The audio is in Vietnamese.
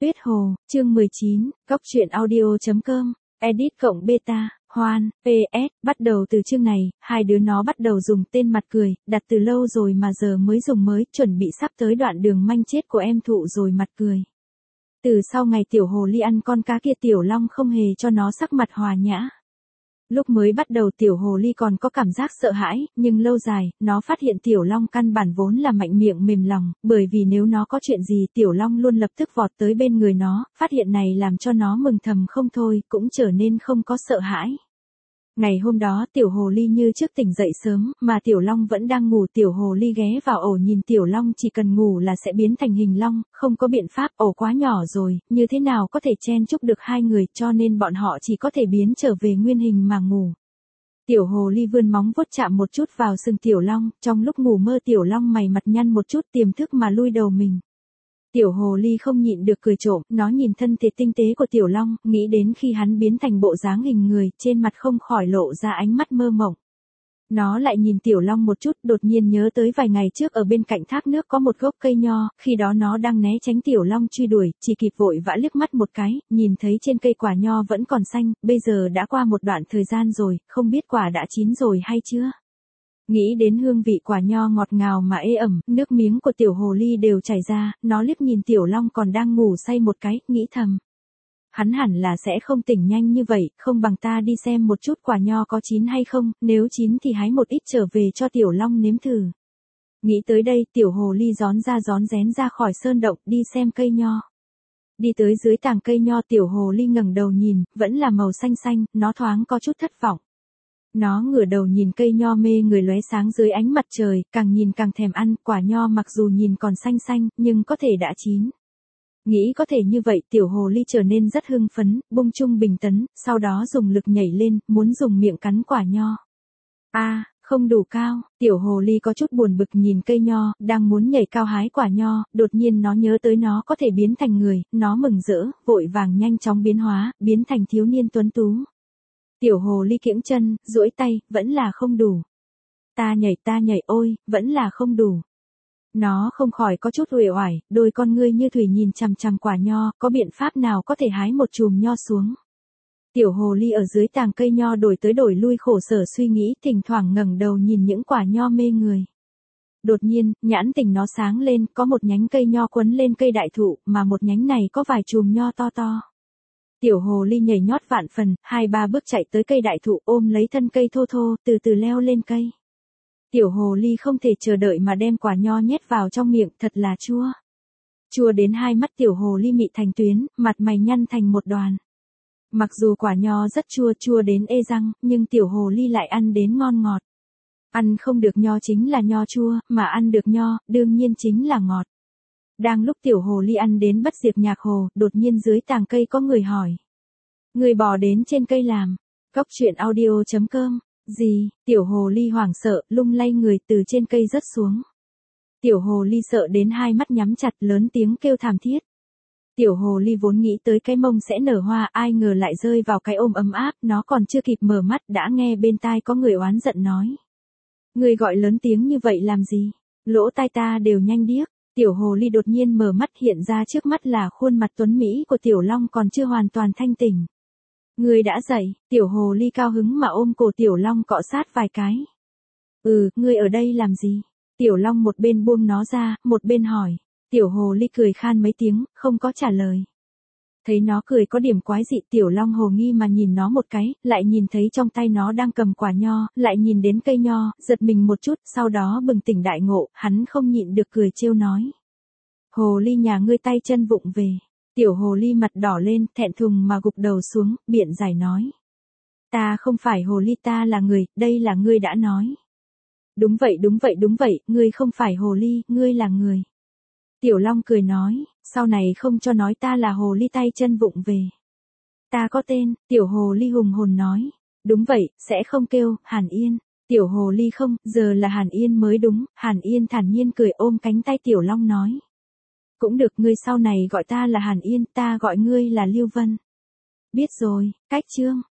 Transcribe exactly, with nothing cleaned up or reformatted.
Tuyết Hồ, chương mười chín, Cóc truyện audio chấm com, edit cộng beta, Hoan, pê ét, bắt đầu từ chương này, hai đứa nó bắt đầu dùng tên mặt cười, đặt từ lâu rồi mà giờ mới dùng mới, chuẩn bị sắp tới đoạn đường manh chết của em Thụ rồi mặt cười. Từ sau ngày Tiểu Hồ Ly ăn con cá kia Tiểu Long không hề cho nó sắc mặt hòa nhã. Lúc mới bắt đầu Tiểu Hồ Ly còn có cảm giác sợ hãi, nhưng lâu dài, nó phát hiện Tiểu Long căn bản vốn là mạnh miệng mềm lòng, bởi vì nếu nó có chuyện gì Tiểu Long luôn lập tức vọt tới bên người nó, phát hiện này làm cho nó mừng thầm không thôi, cũng trở nên không có sợ hãi. Ngày hôm đó Tiểu Hồ Ly như trước tỉnh dậy sớm, mà Tiểu Long vẫn đang ngủ. Tiểu Hồ Ly ghé vào ổ nhìn Tiểu Long chỉ cần ngủ là sẽ biến thành hình long, không có biện pháp, ổ quá nhỏ rồi, như thế nào có thể chen chúc được hai người, cho nên bọn họ chỉ có thể biến trở về nguyên hình mà ngủ. Tiểu Hồ Ly vươn móng vuốt chạm một chút vào sừng Tiểu Long, trong lúc ngủ mơ Tiểu Long mày mặt nhăn một chút tiềm thức mà lui đầu mình. Tiểu Hồ Ly không nhịn được cười trộm, nó nhìn thân thể tinh tế của Tiểu Long, nghĩ đến khi hắn biến thành bộ dáng hình người, trên mặt không khỏi lộ ra ánh mắt mơ mộng. Nó lại nhìn Tiểu Long một chút, đột nhiên nhớ tới vài ngày trước ở bên cạnh thác nước có một gốc cây nho, khi đó nó đang né tránh Tiểu Long truy đuổi, chỉ kịp vội vã liếc mắt một cái, nhìn thấy trên cây quả nho vẫn còn xanh, bây giờ đã qua một đoạn thời gian rồi, không biết quả đã chín rồi hay chưa. Nghĩ đến hương vị quả nho ngọt ngào mà ê ẩm, nước miếng của Tiểu Hồ Ly đều chảy ra, nó liếc nhìn Tiểu Long còn đang ngủ say một cái, nghĩ thầm. Hắn hẳn là sẽ không tỉnh nhanh như vậy, không bằng ta đi xem một chút quả nho có chín hay không, nếu chín thì hái một ít trở về cho Tiểu Long nếm thử. Nghĩ tới đây Tiểu Hồ Ly gión ra gión rén ra khỏi sơn động, đi xem cây nho. Đi tới dưới tàng cây nho Tiểu Hồ Ly ngẩng đầu nhìn, vẫn là màu xanh xanh, nó thoáng có chút thất vọng. Nó ngửa đầu nhìn cây nho mê người lóe sáng dưới ánh mặt trời, càng nhìn càng thèm ăn, quả nho mặc dù nhìn còn xanh xanh, nhưng có thể đã chín. Nghĩ có thể như vậy Tiểu Hồ Ly trở nên rất hưng phấn, bung chung bình tấn, sau đó dùng lực nhảy lên, muốn dùng miệng cắn quả nho. A, à, không đủ cao, Tiểu Hồ Ly có chút buồn bực nhìn cây nho, đang muốn nhảy cao hái quả nho, đột nhiên nó nhớ tới nó có thể biến thành người, nó mừng rỡ, vội vàng nhanh chóng biến hóa, biến thành thiếu niên tuấn tú. Tiểu Hồ Ly kiễng chân, duỗi tay, vẫn là không đủ. Ta nhảy ta nhảy ôi, vẫn là không đủ. Nó không khỏi có chút uể oải, đôi con ngươi như thủy nhìn chằm chằm quả nho, có biện pháp nào có thể hái một chùm nho xuống. Tiểu Hồ Ly ở dưới tàng cây nho đổi tới đổi lui khổ sở suy nghĩ, thỉnh thoảng ngẩng đầu nhìn những quả nho mê người. Đột nhiên, nhãn tình nó sáng lên, có một nhánh cây nho quấn lên cây đại thụ, mà một nhánh này có vài chùm nho to to. Tiểu Hồ Ly nhảy nhót vạn phần, hai ba bước chạy tới cây đại thụ ôm lấy thân cây thô thô, từ từ leo lên cây. Tiểu Hồ Ly không thể chờ đợi mà đem quả nho nhét vào trong miệng, thật là chua. Chua đến hai mắt Tiểu Hồ Ly mị thành tuyến, mặt mày nhăn thành một đoàn. Mặc dù quả nho rất chua chua đến ê răng, nhưng Tiểu Hồ Ly lại ăn đến ngon ngọt. Ăn không được nho chính là nho chua, mà ăn được nho, đương nhiên chính là ngọt. Đang lúc Tiểu Hồ Ly ăn đến bất diệt nhạc hồ, đột nhiên dưới tàng cây có người hỏi. Người bò đến trên cây làm. Cóc truyện audio chấm com. Gì? Tiểu Hồ Ly hoảng sợ, lung lay người từ trên cây rớt xuống. Tiểu Hồ Ly sợ đến hai mắt nhắm chặt, lớn tiếng kêu thảm thiết. Tiểu Hồ Ly vốn nghĩ tới cái mông sẽ nở hoa, ai ngờ lại rơi vào cái ôm ấm áp, nó còn chưa kịp mở mắt đã nghe bên tai có người oán giận nói. Người gọi lớn tiếng như vậy làm gì? Lỗ tai ta đều nhanh điếc. Tiểu Hồ Ly đột nhiên mở mắt, hiện ra trước mắt là khuôn mặt tuấn mỹ của Tiểu Long còn chưa hoàn toàn thanh tỉnh. Ngươi đã dậy, Tiểu Hồ Ly cao hứng mà ôm cổ Tiểu Long cọ sát vài cái. Ừ, ngươi ở đây làm gì? Tiểu Long một bên buông nó ra, một bên hỏi. Tiểu Hồ Ly cười khan mấy tiếng, không có trả lời. Thấy nó cười có điểm quái dị Tiểu Long hồ nghi mà nhìn nó một cái, lại nhìn thấy trong tay nó đang cầm quả nho, lại nhìn đến cây nho, giật mình một chút, sau đó bừng tỉnh đại ngộ, hắn không nhịn được cười trêu nói. Hồ Ly nhà ngươi tay chân vụng về. Tiểu Hồ Ly mặt đỏ lên, thẹn thùng mà gục đầu xuống, biện giải nói. Ta không phải Hồ Ly, ta là người, đây là ngươi đã nói. Đúng vậy đúng vậy đúng vậy, ngươi không phải Hồ Ly, ngươi là người. Tiểu Long cười nói, sau này không cho nói ta là Hồ Ly tay chân vụng về. Ta có tên, Tiểu Hồ Ly hùng hồn nói. Đúng vậy, sẽ không kêu, Hàn Yên. Tiểu Hồ Ly không, giờ là Hàn Yên mới đúng, Hàn Yên thản nhiên cười ôm cánh tay Tiểu Long nói. Cũng được, ngươi sau này gọi ta là Hàn Yên, ta gọi ngươi là Lưu Vân. Biết rồi, cách chương.